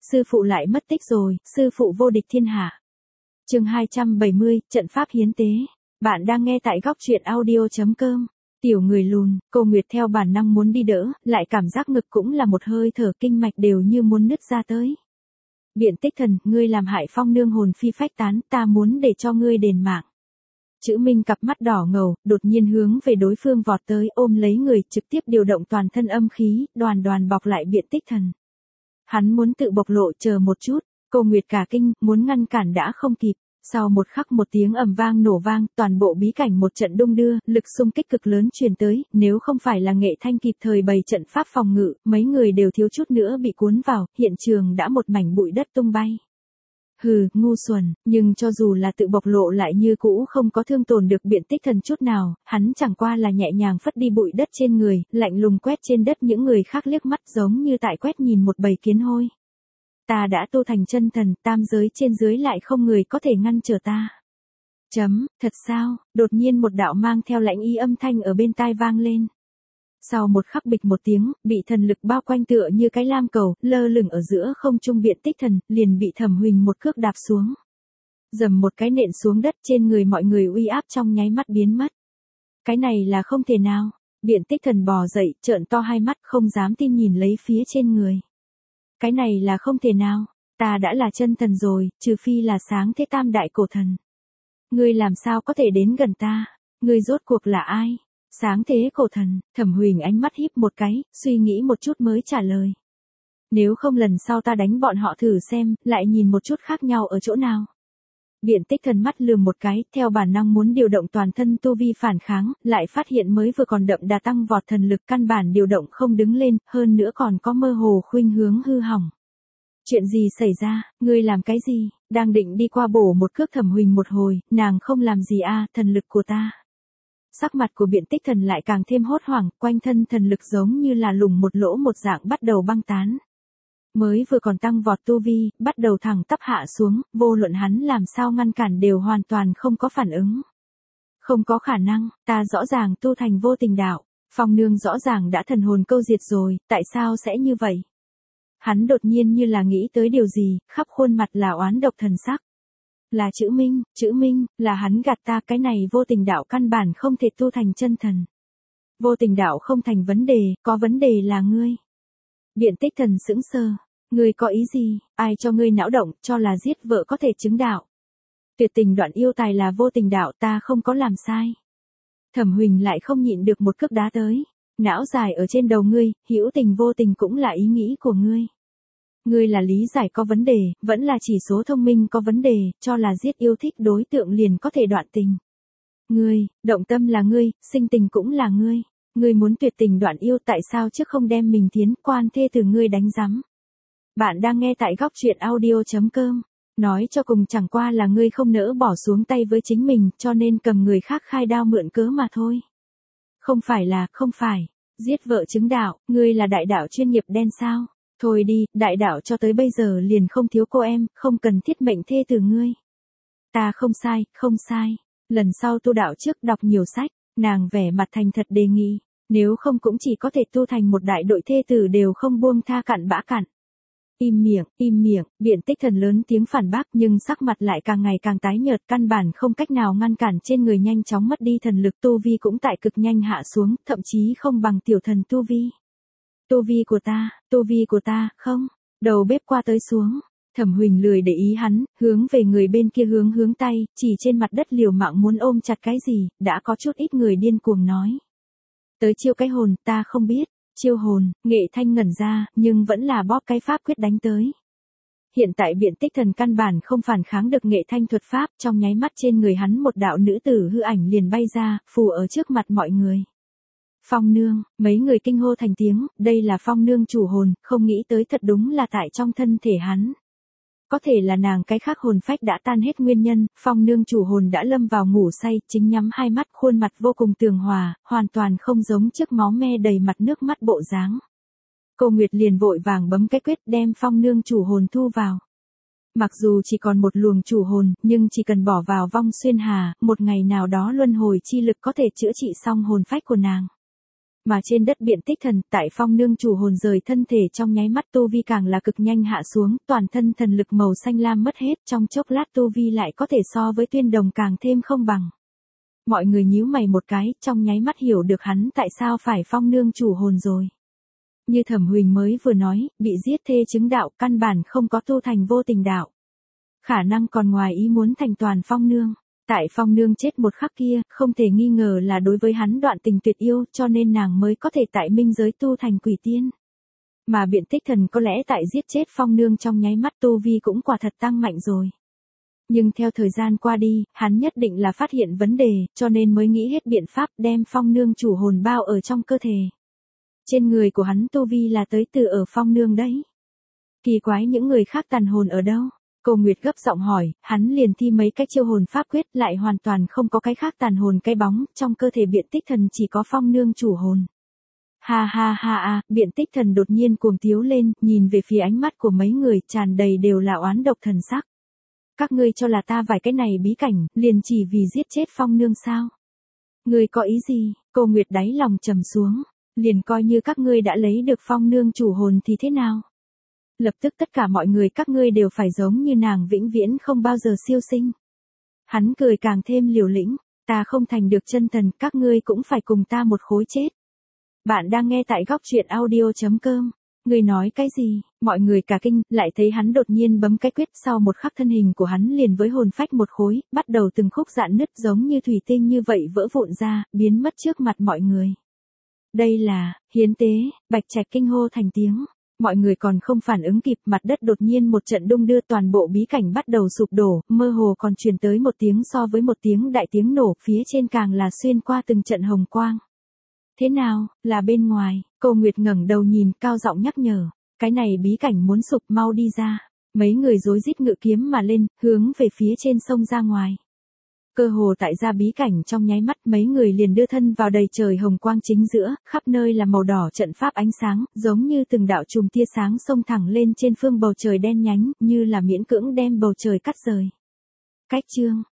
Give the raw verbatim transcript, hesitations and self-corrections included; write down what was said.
sư phụ lại mất tích rồi, sư phụ vô địch thiên hạ. Chương hai trăm bảy mươi, trận pháp hiến tế. Bạn đang nghe tại góc truyện audio chấm com. Tiểu người lùn, Cô Nguyệt theo bản năng muốn đi đỡ, lại cảm giác ngực cũng là một hơi thở, kinh mạch đều như muốn nứt ra tới. Biện Tích Thần, ngươi làm hại Phong nương hồn phi phách tán, ta muốn để cho ngươi đền mạng. Chữ Minh cặp mắt đỏ ngầu, đột nhiên hướng về đối phương vọt tới, ôm lấy người, trực tiếp điều động toàn thân âm khí, đoàn đoàn bọc lại Biện Tích Thần. Hắn muốn tự bộc lộ, chờ một chút. Cô Nguyệt cả kinh, muốn ngăn cản đã không kịp. Sau một khắc một tiếng ầm vang nổ vang, toàn bộ bí cảnh một trận đung đưa, lực xung kích cực lớn truyền tới, nếu không phải là Nghệ Thanh kịp thời bày trận pháp phòng ngự, mấy người đều thiếu chút nữa bị cuốn vào, hiện trường đã một mảnh bụi đất tung bay. Hừ, ngu xuẩn, nhưng cho dù là tự bộc lộ lại như cũ không có thương tổn được Biện Tích Thần chút nào, hắn chẳng qua là nhẹ nhàng phất đi bụi đất trên người, lạnh lùng quét trên đất những người khác liếc mắt giống như tại quét nhìn một bầy kiến hôi. Ta đã tu thành chân thần, tam giới trên dưới lại không người có thể ngăn trở ta. Chấm, thật sao? Đột nhiên một đạo mang theo lãnh ý âm thanh ở bên tai vang lên. Sau một khắc bịch một tiếng, bị thần lực bao quanh tựa như cái lam cầu, lơ lửng ở giữa không trung Biện Tích Thần, liền bị Thẩm Huỳnh một cước đạp xuống. Dầm một cái nện xuống đất, trên người mọi người uy áp trong nháy mắt biến mất. Cái này là không thể nào. Biện Tích Thần bò dậy, trợn to hai mắt, không dám tin nhìn lấy phía trên người. Cái này là không thể nào, ta đã là chân thần rồi, trừ phi là sáng thế tam đại cổ thần. Ngươi làm sao có thể đến gần ta? Ngươi rốt cuộc là ai? Sáng thế cổ thần. Thẩm Huỳnh ánh mắt híp một cái, suy nghĩ một chút mới trả lời. Nếu không lần sau ta đánh bọn họ thử xem, lại nhìn một chút khác nhau ở chỗ nào. Biện Tích Thần mắt lườm một cái, theo bản năng muốn điều động toàn thân tu vi phản kháng, lại phát hiện mới vừa còn đậm đà tăng vọt thần lực căn bản điều động không đứng lên, hơn nữa còn có mơ hồ khuynh hướng hư hỏng. Chuyện gì xảy ra, ngươi làm cái gì? Đang định đi qua bổ một cước Thẩm Huỳnh một hồi, nàng không làm gì a, thần lực của ta. Sắc mặt của Biện Tích Thần lại càng thêm hốt hoảng, quanh thân thần lực giống như là lủng một lỗ một dạng bắt đầu băng tán. Mới vừa còn tăng vọt tu vi, bắt đầu thẳng tắp hạ xuống, vô luận hắn làm sao ngăn cản đều hoàn toàn không có phản ứng. Không có khả năng, ta rõ ràng tu thành vô tình đạo, Phong nương rõ ràng đã thần hồn câu diệt rồi, tại sao sẽ như vậy? Hắn đột nhiên như là nghĩ tới điều gì, khắp khuôn mặt là oán độc thần sắc. Là Chữ Minh, Chữ Minh, là hắn gạt ta, cái này vô tình đạo căn bản không thể tu thành chân thần. Vô tình đạo không thành vấn đề, có vấn đề là ngươi. Biện Tích Thần sững sờ. Ngươi có ý gì, ai cho ngươi não động, cho là giết vợ có thể chứng đạo. Tuyệt tình đoạn yêu tài là vô tình đạo, ta không có làm sai. Thẩm Huỳnh lại không nhịn được một cước đá tới. Não dài ở trên đầu ngươi, hữu tình vô tình cũng là ý nghĩ của ngươi. Ngươi là lý giải có vấn đề, vẫn là chỉ số thông minh có vấn đề, cho là giết yêu thích đối tượng liền có thể đoạn tình. Ngươi, động tâm là ngươi, sinh tình cũng là ngươi. Ngươi muốn tuyệt tình đoạn yêu, tại sao trước không đem mình tiến quan thê từ ngươi đánh rắm. Bạn đang nghe tại góc truyện audio chấm com. Nói cho cùng chẳng qua là ngươi không nỡ bỏ xuống tay với chính mình, cho nên cầm người khác khai đao mượn cớ mà thôi. Không phải là, không phải. Giết vợ chứng đạo, ngươi là đại đạo chuyên nghiệp đen sao? Thôi đi, đại đạo cho tới bây giờ liền không thiếu cô em, không cần thiết mệnh thê từ ngươi. Ta không sai, không sai. Lần sau tu đạo trước đọc nhiều sách, nàng vẻ mặt thành thật đề nghị. Nếu không cũng chỉ có thể tu thành một đại đội thê tử đều không buông tha cặn bã cặn. Im miệng, im miệng, Biện Tích Thần lớn tiếng phản bác nhưng sắc mặt lại càng ngày càng tái nhợt, căn bản không cách nào ngăn cản trên người nhanh chóng mất đi thần lực, tu vi cũng tại cực nhanh hạ xuống, thậm chí không bằng tiểu thần tu vi. Tu vi của ta, tu vi của ta, không, đầu bếp qua tới xuống. Thẩm Huỳnh lười để ý hắn, hướng về người bên kia hướng hướng tay, chỉ trên mặt đất liều mạng muốn ôm chặt cái gì, đã có chút ít người điên cuồng nói. Tới chiêu cái hồn, ta không biết. Chiêu hồn, Nghệ Thanh ngẩn ra, nhưng vẫn là bóp cái pháp quyết đánh tới. Hiện tại Biện Tích Thần căn bản không phản kháng được Nghệ Thanh thuật pháp, trong nháy mắt trên người hắn một đạo nữ tử hư ảnh liền bay ra, phù ở trước mặt mọi người. Phong nương, mấy người kinh hô thành tiếng, đây là Phong nương chủ hồn, không nghĩ tới thật đúng là tại trong thân thể hắn. Có thể là nàng cái khác hồn phách đã tan hết nguyên nhân, Phong nương chủ hồn đã lâm vào ngủ say, chính nhắm hai mắt, khuôn mặt vô cùng tường hòa, hoàn toàn không giống trước máu me đầy mặt nước mắt bộ dáng. Cô Nguyệt liền vội vàng bấm cái quyết đem Phong nương chủ hồn thu vào. Mặc dù chỉ còn một luồng chủ hồn, nhưng chỉ cần bỏ vào vong xuyên hà, một ngày nào đó luân hồi chi lực có thể chữa trị xong hồn phách của nàng. Mà trên đất Biện Tích Thần, tại Phong Nương chủ hồn rời thân thể trong nháy mắt tu vi càng là cực nhanh hạ xuống, toàn thân thần lực màu xanh lam mất hết, trong chốc lát tu vi lại có thể so với Tuyên Đồng càng thêm không bằng. Mọi người nhíu mày một cái, trong nháy mắt hiểu được hắn tại sao phải Phong Nương chủ hồn rồi. Như Thẩm Huỳnh mới vừa nói, bị giết thê chứng đạo, căn bản không có tu thành vô tình đạo. Khả năng còn ngoài ý muốn thành toàn Phong Nương. Tại Phong Nương chết một khắc kia, không thể nghi ngờ là đối với hắn đoạn tình tuyệt yêu, cho nên nàng mới có thể tại minh giới tu thành quỷ tiên. Mà Biện Tích Thần có lẽ tại giết chết Phong Nương trong nháy mắt tu vi cũng quả thật tăng mạnh rồi. Nhưng theo thời gian qua đi, hắn nhất định là phát hiện vấn đề, cho nên mới nghĩ hết biện pháp đem Phong Nương chủ hồn bao ở trong cơ thể. Trên người của hắn tu vi là tới từ ở Phong Nương đấy. Kỳ quái những người khác tàn hồn ở đâu? Cô Nguyệt gấp giọng hỏi, hắn liền thi mấy cái chiêu hồn pháp quyết lại hoàn toàn không có cái khác tàn hồn cái bóng, trong cơ thể Biện Tích Thần chỉ có Phong Nương chủ hồn. Ha ha ha a, Biện Tích Thần đột nhiên cuồng tiếu lên, nhìn về phía ánh mắt của mấy người tràn đầy đều là oán độc thần sắc. Các ngươi cho là ta vài cái này bí cảnh, liền chỉ vì giết chết Phong Nương sao? Ngươi có ý gì? Cô Nguyệt đáy lòng trầm xuống, liền coi như các ngươi đã lấy được Phong Nương chủ hồn thì thế nào? Lập tức tất cả mọi người các ngươi đều phải giống như nàng vĩnh viễn không bao giờ siêu sinh. Hắn cười càng thêm liều lĩnh, ta không thành được chân thần, các ngươi cũng phải cùng ta một khối chết. Bạn đang nghe tại góc truyện audio chấm com. Ngươi nói cái gì? Mọi người cả kinh, lại thấy hắn đột nhiên bấm cái quyết, sau một khắc thân hình của hắn liền với hồn phách một khối, bắt đầu từng khúc rạn nứt giống như thủy tinh như vậy vỡ vụn ra, biến mất trước mặt mọi người. Đây là, hiến tế, Bạch Trạch kinh hô thành tiếng. Mọi người còn không phản ứng kịp, mặt đất đột nhiên một trận đung đưa, toàn bộ bí cảnh bắt đầu sụp đổ, mơ hồ còn truyền tới một tiếng so với một tiếng đại tiếng nổ, phía trên càng là xuyên qua từng trận hồng quang. Thế nào, là bên ngoài? Cô Nguyệt ngẩng đầu nhìn, cao giọng nhắc nhở, cái này bí cảnh muốn sụp, mau đi ra. Mấy người rối rít ngự kiếm mà lên, hướng về phía trên sông ra ngoài. Cơ hồ tại ra bí cảnh trong nháy mắt, mấy người liền đưa thân vào đầy trời hồng quang chính giữa, khắp nơi là màu đỏ trận pháp ánh sáng, giống như từng đạo chùm tia sáng xông thẳng lên trên phương bầu trời đen nhánh, như là miễn cưỡng đem bầu trời cắt rời. Cách chương,